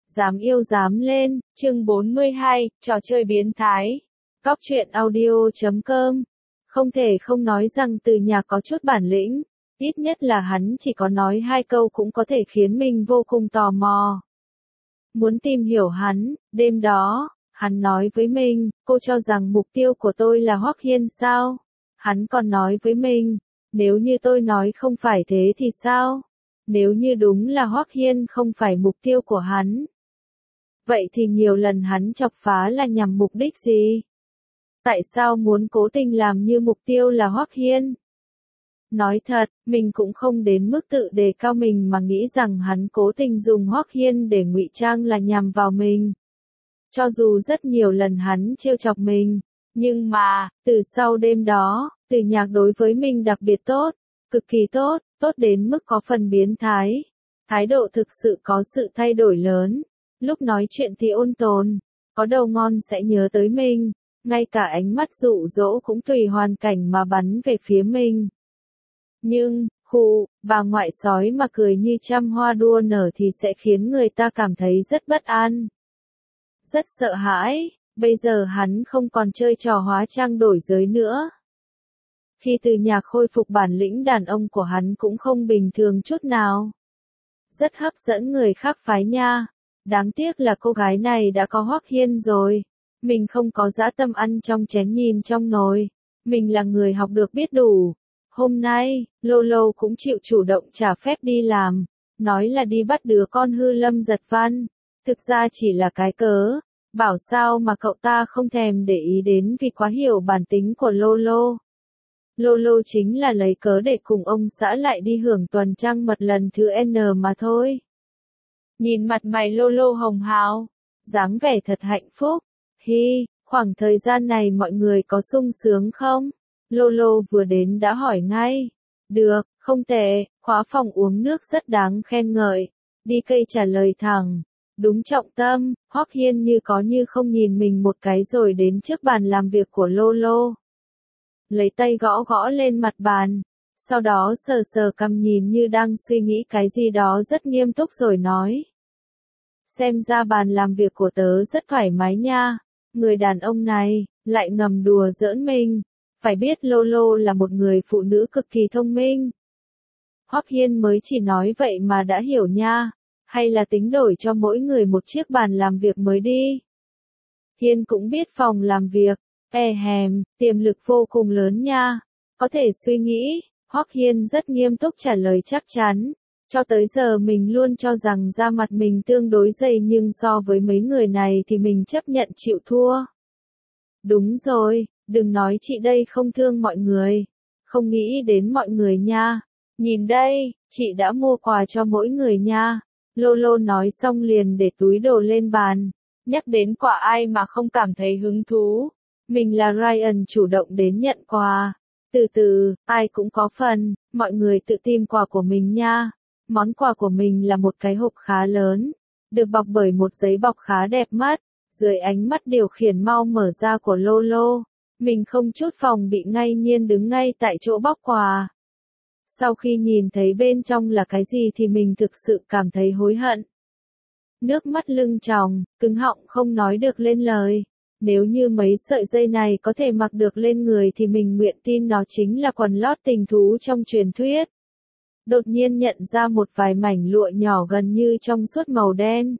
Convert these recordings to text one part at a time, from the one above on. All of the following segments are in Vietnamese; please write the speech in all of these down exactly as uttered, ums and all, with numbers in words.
Dám yêu dám lên, chương bốn mươi hai, trò chơi biến thái. Góc truyện audio chấm com. Không thể không nói rằng Từ Nhạc có chút bản lĩnh, ít nhất là hắn chỉ có nói hai câu cũng có thể khiến mình vô cùng tò mò. Muốn tìm hiểu hắn, đêm đó, hắn nói với mình, cô cho rằng mục tiêu của tôi là Hoắc Hiên sao? Hắn còn nói với mình, nếu như tôi nói không phải thế thì sao? Nếu như đúng là Hoắc Hiên không phải mục tiêu của hắn. Vậy thì nhiều lần hắn chọc phá là nhằm mục đích gì? Tại sao muốn cố tình làm như mục tiêu là Hoắc Hiên? Nói thật, mình cũng không đến mức tự đề cao mình mà nghĩ rằng hắn cố tình dùng Hoắc Hiên để ngụy trang là nhằm vào mình. Cho dù rất nhiều lần hắn trêu chọc mình, nhưng mà, từ sau đêm đó, Từ Nhạc đối với mình đặc biệt tốt, cực kỳ tốt, tốt đến mức có phần biến thái. Thái độ thực sự có sự thay đổi lớn. Lúc nói chuyện thì ôn tồn, có đầu ngon sẽ nhớ tới mình, ngay cả ánh mắt dụ dỗ cũng tùy hoàn cảnh mà bắn về phía mình. Nhưng, khụ, bà ngoại sói mà cười như trăm hoa đua nở thì sẽ khiến người ta cảm thấy rất bất an. Rất sợ hãi, bây giờ hắn không còn chơi trò hóa trang đổi giới nữa. Khi Từ Nhạc khôi phục bản lĩnh đàn ông của hắn cũng không bình thường chút nào. Rất hấp dẫn người khác phái nha. Đáng tiếc là cô gái này đã có Hoắc Hiên rồi. Mình không có dã tâm ăn trong chén nhìn trong nồi. Mình là người học được biết đủ. Hôm nay, Lolo cũng chịu chủ động trả phép đi làm. Nói là đi bắt đứa con hư Lâm Giật Văn. Thực ra chỉ là cái cớ. Bảo sao mà cậu ta không thèm để ý đến vì quá hiểu bản tính của Lolo. Lolo chính là lấy cớ để cùng ông xã lại đi hưởng tuần trăng mật lần thứ N mà thôi. Nhìn mặt mày Lolo hồng hào, dáng vẻ thật hạnh phúc. Hi, khoảng thời gian này mọi người có sung sướng không? Lolo vừa đến đã hỏi ngay. Được, không tệ, khóa phòng uống nước rất đáng khen ngợi. Đi cây trả lời thẳng. Đúng trọng tâm, Hoắc Hiên như có như không nhìn mình một cái rồi đến trước bàn làm việc của Lolo. Lấy tay gõ gõ lên mặt bàn. Sau đó sờ sờ cằm nhìn như đang suy nghĩ cái gì đó rất nghiêm túc rồi nói. Xem ra bàn làm việc của tớ rất thoải mái nha. Người đàn ông này, lại ngầm đùa giỡn mình. Phải biết Lolo là một người phụ nữ cực kỳ thông minh. Hoắc Hiên mới chỉ nói vậy mà đã hiểu nha. Hay là tính đổi cho mỗi người một chiếc bàn làm việc mới đi. Hiên cũng biết phòng làm việc. E hèm, tiềm lực vô cùng lớn nha. Có thể suy nghĩ, Hoắc Hiên rất nghiêm túc trả lời chắc chắn. Cho tới giờ mình luôn cho rằng da mặt mình tương đối dày nhưng so với mấy người này thì mình chấp nhận chịu thua. Đúng rồi, đừng nói chị đây không thương mọi người. Không nghĩ đến mọi người nha. Nhìn đây, chị đã mua quà cho mỗi người nha. Lolo nói xong liền để túi đồ lên bàn. Nhắc đến quà ai mà không cảm thấy hứng thú. Mình là Ryan chủ động đến nhận quà. Từ từ, ai cũng có phần, mọi người tự tìm quà của mình nha. Món quà của mình là một cái hộp khá lớn, được bọc bởi một giấy bọc khá đẹp mắt. Dưới ánh mắt điều khiển mau mở ra của Lolo, mình không chút phòng bị ngay nhiên đứng ngay tại chỗ bóc quà. Sau khi nhìn thấy bên trong là cái gì thì mình thực sự cảm thấy hối hận. Nước mắt lưng tròng, cứng họng không nói được lên lời. Nếu như mấy sợi dây này có thể mặc được lên người thì mình nguyện tin nó chính là quần lót tình thú trong truyền thuyết. Đột nhiên nhận ra một vài mảnh lụa nhỏ gần như trong suốt màu đen.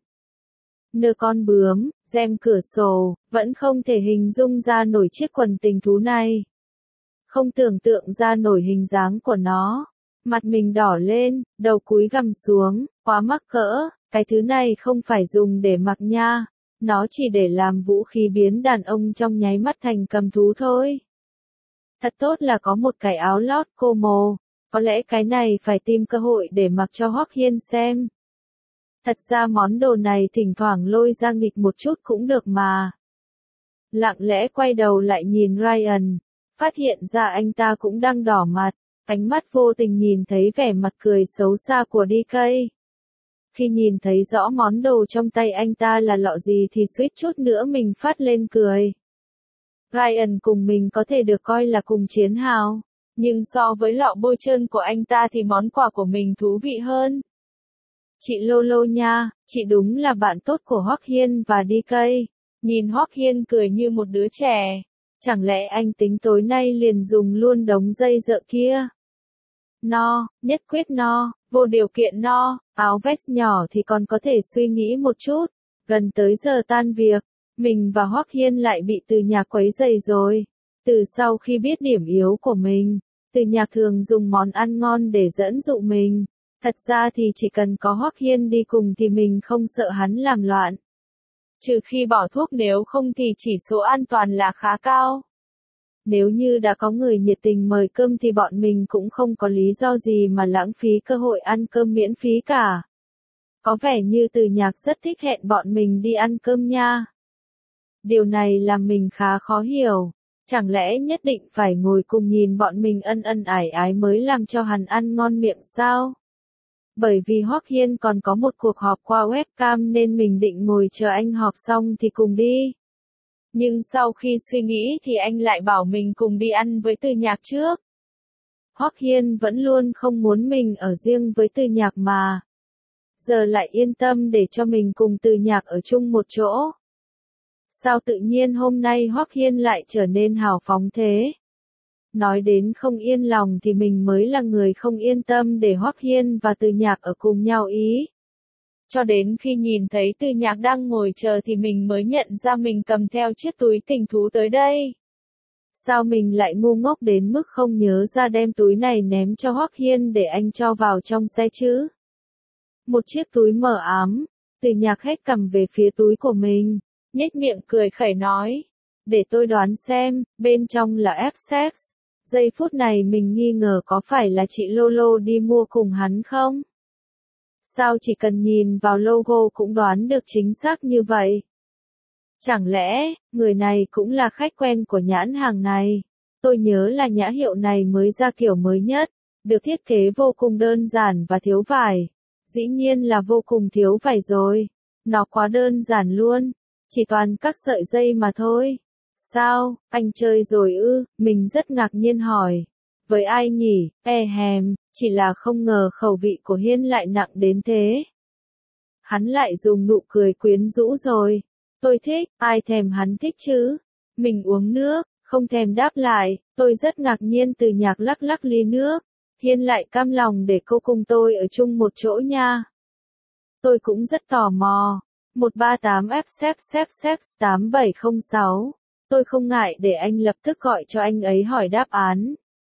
Nơ con bướm, rèm cửa sổ, vẫn không thể hình dung ra nổi chiếc quần tình thú này. Không tưởng tượng ra nổi hình dáng của nó. Mặt mình đỏ lên, đầu cúi gằm xuống, quá mắc cỡ, cái thứ này không phải dùng để mặc nha. Nó chỉ để làm vũ khí biến đàn ông trong nháy mắt thành cầm thú thôi. Thật tốt là có một cái áo lót cô mồ. Có lẽ cái này phải tìm cơ hội để mặc cho Hoắc Hiên xem. Thật ra món đồ này thỉnh thoảng lôi ra nghịch một chút cũng được mà. Lặng lẽ quay đầu lại nhìn Ryan. Phát hiện ra anh ta cũng đang đỏ mặt. Ánh mắt vô tình nhìn thấy vẻ mặt cười xấu xa của đê ca. Khi nhìn thấy rõ món đồ trong tay anh ta là lọ gì thì suýt chút nữa mình phát lên cười. Ryan cùng mình có thể được coi là cùng chiến hào, nhưng so với lọ bôi trơn của anh ta thì món quà của mình thú vị hơn. Chị Lolo nha, chị đúng là bạn tốt của Hoắc Hiên và đê ca. Nhìn Hoắc Hiên cười như một đứa trẻ. Chẳng lẽ anh tính tối nay liền dùng luôn đống dây dợ kia? No, nhất quyết no, vô điều kiện no, áo vest nhỏ thì còn có thể suy nghĩ một chút. Gần tới giờ tan việc, mình và Hoắc Hiên lại bị Từ Nhạc quấy rầy rồi. Từ sau khi biết điểm yếu của mình, Từ Nhạc thường dùng món ăn ngon để dẫn dụ mình. Thật ra thì chỉ cần có Hoắc Hiên đi cùng thì mình không sợ hắn làm loạn. Trừ khi bỏ thuốc, nếu không thì chỉ số an toàn là khá cao. Nếu như đã có người nhiệt tình mời cơm thì bọn mình cũng không có lý do gì mà lãng phí cơ hội ăn cơm miễn phí cả. Có vẻ như Từ Nhạc rất thích hẹn bọn mình đi ăn cơm nha. Điều này làm mình khá khó hiểu. Chẳng lẽ nhất định phải ngồi cùng nhìn bọn mình ân ân ải ái mới làm cho hắn ăn ngon miệng sao? Bởi vì Hoắc Hiên còn có một cuộc họp qua webcam nên mình định ngồi chờ anh họp xong thì cùng đi. Nhưng sau khi suy nghĩ thì anh lại bảo mình cùng đi ăn với Từ Nhạc trước. Hoắc Hiên vẫn luôn không muốn mình ở riêng với Từ Nhạc mà. Giờ lại yên tâm để cho mình cùng Từ Nhạc ở chung một chỗ. Sao tự nhiên hôm nay Hoắc Hiên lại trở nên hào phóng thế? Nói đến không yên lòng thì mình mới là người không yên tâm để Hoắc Hiên và Từ Nhạc ở cùng nhau ý. Cho đến khi nhìn thấy Từ Nhạc đang ngồi chờ thì mình mới nhận ra mình cầm theo chiếc túi tình thú tới đây. Sao mình lại ngu ngốc đến mức không nhớ ra đem túi này ném cho Hoắc Hiên để anh cho vào trong xe chứ? Một chiếc túi mờ ám, Từ Nhạc hết cầm về phía túi của mình, nhếch miệng cười khẩy nói. Để tôi đoán xem, bên trong là ép sex. Giây phút này mình nghi ngờ có phải là chị Lolo đi mua cùng hắn không? Sao chỉ cần nhìn vào logo cũng đoán được chính xác như vậy? Chẳng lẽ, người này cũng là khách quen của nhãn hàng này? Tôi nhớ là nhãn hiệu này mới ra kiểu mới nhất, được thiết kế vô cùng đơn giản và thiếu vải. Dĩ nhiên là vô cùng thiếu vải rồi. Nó quá đơn giản luôn, chỉ toàn các sợi dây mà thôi. Sao, anh chơi rồi ư? Mình rất ngạc nhiên hỏi. Với ai nhỉ? E hèm, chỉ là không ngờ khẩu vị của Hiên lại nặng đến thế. Hắn lại dùng nụ cười quyến rũ rồi. Tôi thích, ai thèm hắn thích chứ? Mình uống nước, không thèm đáp lại. Tôi rất ngạc nhiên. Từ Nhạc lắc lắc ly nước. Hiên lại cam lòng để cô cùng tôi ở chung một chỗ nha. Tôi cũng rất tò mò. một ba tám F S F S tám bảy không sáu. Tôi không ngại để anh lập tức gọi cho anh ấy hỏi đáp án.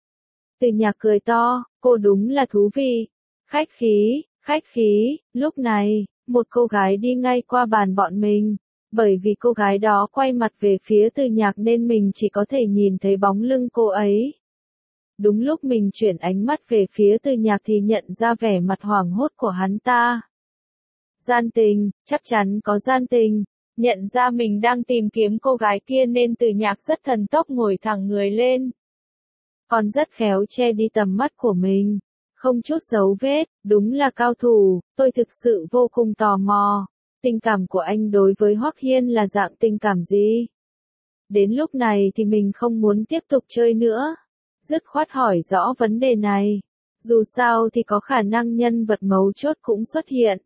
Từ Nhạc cười to, cô đúng là thú vị. Khách khí, khách khí. Lúc này, một cô gái đi ngay qua bàn bọn mình. Bởi vì cô gái đó quay mặt về phía Từ Nhạc nên mình chỉ có thể nhìn thấy bóng lưng cô ấy. Đúng lúc mình chuyển ánh mắt về phía Từ Nhạc thì nhận ra vẻ mặt hoảng hốt của hắn ta. Gian tình, chắc chắn có gian tình. Nhận ra mình đang tìm kiếm cô gái kia nên Từ Nhạc rất thần tốc ngồi thẳng người lên. Còn rất khéo che đi tầm mắt của mình. Không chút dấu vết, đúng là cao thủ. Tôi thực sự vô cùng tò mò. Tình cảm của anh đối với Hoắc Hiên là dạng tình cảm gì? Đến lúc này thì mình không muốn tiếp tục chơi nữa. Dứt khoát hỏi rõ vấn đề này. Dù sao thì có khả năng nhân vật mấu chốt cũng xuất hiện.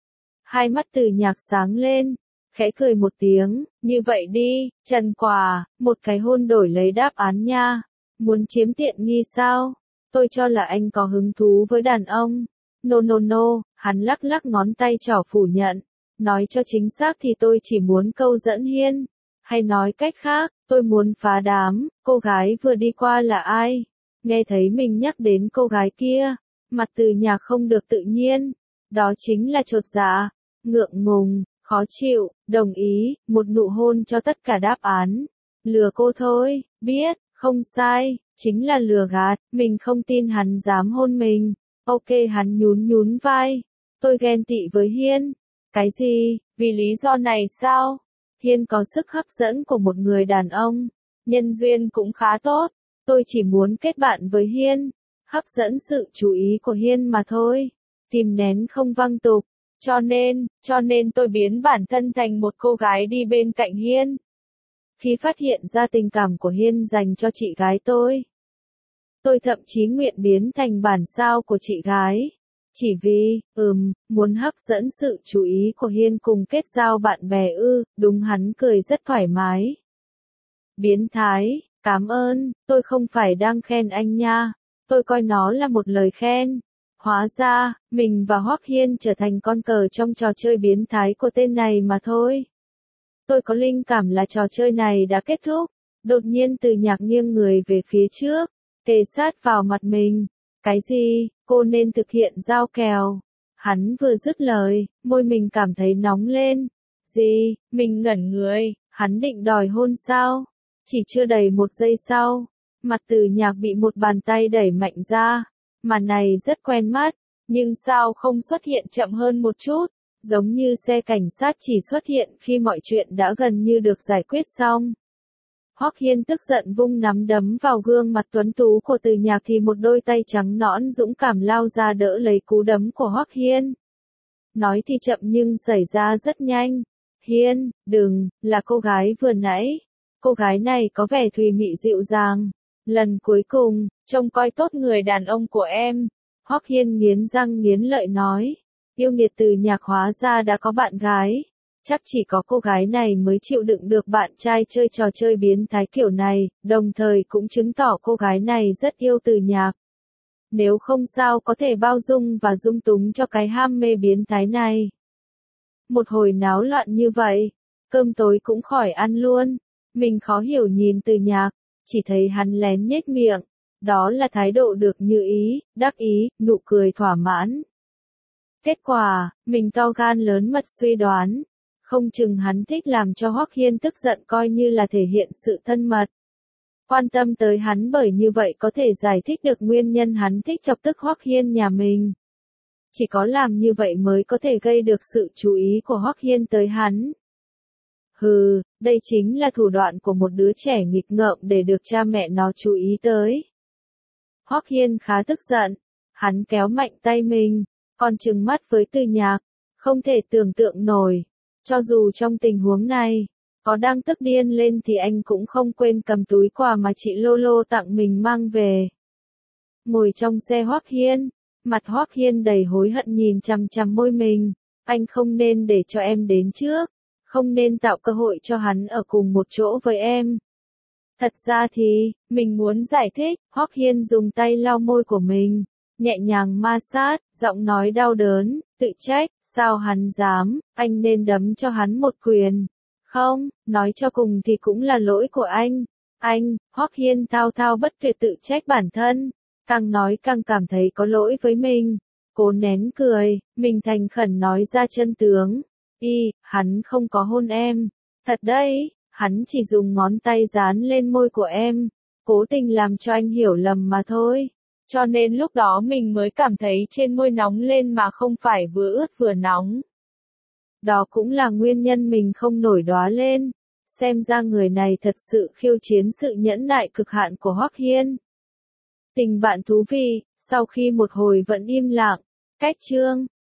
Hai mắt Từ Nhạc sáng lên. Khẽ cười một tiếng, như vậy đi, Trần Quả, một cái hôn đổi lấy đáp án nha. Muốn chiếm tiện nghi sao? Tôi cho là anh có hứng thú với đàn ông. No no no, hắn lắc lắc ngón tay trỏ phủ nhận. Nói cho chính xác thì tôi chỉ muốn câu dẫn Hiên. Hay nói cách khác, tôi muốn phá đám. Cô gái vừa đi qua là ai? Nghe thấy mình nhắc đến cô gái kia, mặt Từ Nhạc không được tự nhiên. Đó chính là chột dạ, ngượng ngùng, khó chịu, đồng ý, một nụ hôn cho tất cả đáp án. Lừa cô thôi, biết, không sai, chính là lừa gạt, mình không tin hắn dám hôn mình. Ok, hắn nhún nhún vai. Tôi ghen tị với Hiên. Cái gì, vì lý do này sao? Hiên có sức hấp dẫn của một người đàn ông. Nhân duyên cũng khá tốt. Tôi chỉ muốn kết bạn với Hiên. Hấp dẫn sự chú ý của Hiên mà thôi. Kìm nén không văng tục. Cho nên, cho nên tôi biến bản thân thành một cô gái đi bên cạnh Hiên. Khi phát hiện ra tình cảm của Hiên dành cho chị gái tôi, tôi thậm chí nguyện biến thành bản sao của chị gái. Chỉ vì, ừm, muốn hấp dẫn sự chú ý của Hiên cùng kết giao bạn bè ư, đúng hắn cười rất thoải mái. Biến thái, cảm ơn, tôi không phải đang khen anh nha, tôi coi nó là một lời khen. Hóa ra, mình và Hoắc Hiên trở thành con cờ trong trò chơi biến thái của tên này mà thôi. Tôi có linh cảm là trò chơi này đã kết thúc. Đột nhiên Từ Nhạc nghiêng người về phía trước, kề sát vào mặt mình. Cái gì, cô nên thực hiện giao kèo. Hắn vừa dứt lời, môi mình cảm thấy nóng lên. Gì, mình ngẩn người, hắn định đòi hôn sao? Chỉ chưa đầy một giây sau, mặt Từ Nhạc bị một bàn tay đẩy mạnh ra. Màn này rất quen mắt, nhưng sao không xuất hiện chậm hơn một chút, giống như xe cảnh sát chỉ xuất hiện khi mọi chuyện đã gần như được giải quyết xong. Hoắc Hiên tức giận vung nắm đấm vào gương mặt tuấn tú của Từ Nhạc thì một đôi tay trắng nõn dũng cảm lao ra đỡ lấy cú đấm của Hoắc Hiên. Nói thì chậm nhưng xảy ra rất nhanh. Hiên, đừng, là cô gái vừa nãy. Cô gái này có vẻ thùy mị dịu dàng. Lần cuối cùng, trông coi tốt người đàn ông của em. Hoắc Hiên nghiến răng nghiến lợi nói. Yêu nghiệt Từ Nhạc hóa ra đã có bạn gái. Chắc chỉ có cô gái này mới chịu đựng được bạn trai chơi trò chơi biến thái kiểu này, đồng thời cũng chứng tỏ cô gái này rất yêu Từ Nhạc. Nếu không sao có thể bao dung và dung túng cho cái ham mê biến thái này. Một hồi náo loạn như vậy, cơm tối cũng khỏi ăn luôn. Mình khó hiểu nhìn Từ Nhạc, chỉ thấy hắn lén nhếch miệng. Đó là thái độ được như ý, đắc ý, nụ cười thỏa mãn. Kết quả, mình to gan lớn mật suy đoán. Không chừng hắn thích làm cho Hoắc Hiên tức giận coi như là thể hiện sự thân mật. Quan tâm tới hắn bởi như vậy có thể giải thích được nguyên nhân hắn thích chọc tức Hoắc Hiên nhà mình. Chỉ có làm như vậy mới có thể gây được sự chú ý của Hoắc Hiên tới hắn. Hừ, đây chính là thủ đoạn của một đứa trẻ nghịch ngợm để được cha mẹ nó chú ý tới. Hoắc Hiên khá tức giận, hắn kéo mạnh tay mình, còn trừng mắt với Từ Nhạc, không thể tưởng tượng nổi. Cho dù trong tình huống này, có đang tức điên lên thì anh cũng không quên cầm túi quà mà chị Lolo tặng mình mang về. Ngồi trong xe Hoắc Hiên, mặt Hoắc Hiên đầy hối hận nhìn chằm chằm môi mình, anh không nên để cho em đến trước, không nên tạo cơ hội cho hắn ở cùng một chỗ với em. Thật ra thì, mình muốn giải thích, Hoắc Hiên dùng tay lau môi của mình, nhẹ nhàng ma sát, giọng nói đau đớn, tự trách, sao hắn dám, anh nên đấm cho hắn một quyền. Không, nói cho cùng thì cũng là lỗi của anh. Anh, Hoắc Hiên thao thao bất tuyệt tự trách bản thân, càng nói càng cảm thấy có lỗi với mình. Cố nén cười, mình thành khẩn nói ra chân tướng. Y, hắn không có hôn em. Thật đấy, hắn chỉ dùng ngón tay dán lên môi của em, cố tình làm cho anh hiểu lầm mà thôi. Cho nên lúc đó mình mới cảm thấy trên môi nóng lên mà không phải vừa ướt vừa nóng. Đó cũng là nguyên nhân mình không nổi đóa lên. Xem ra người này thật sự khiêu chiến sự nhẫn nại cực hạn của Hoắc Hiên. Tình bạn thú vị, sau khi một hồi vẫn im lặng, cách chương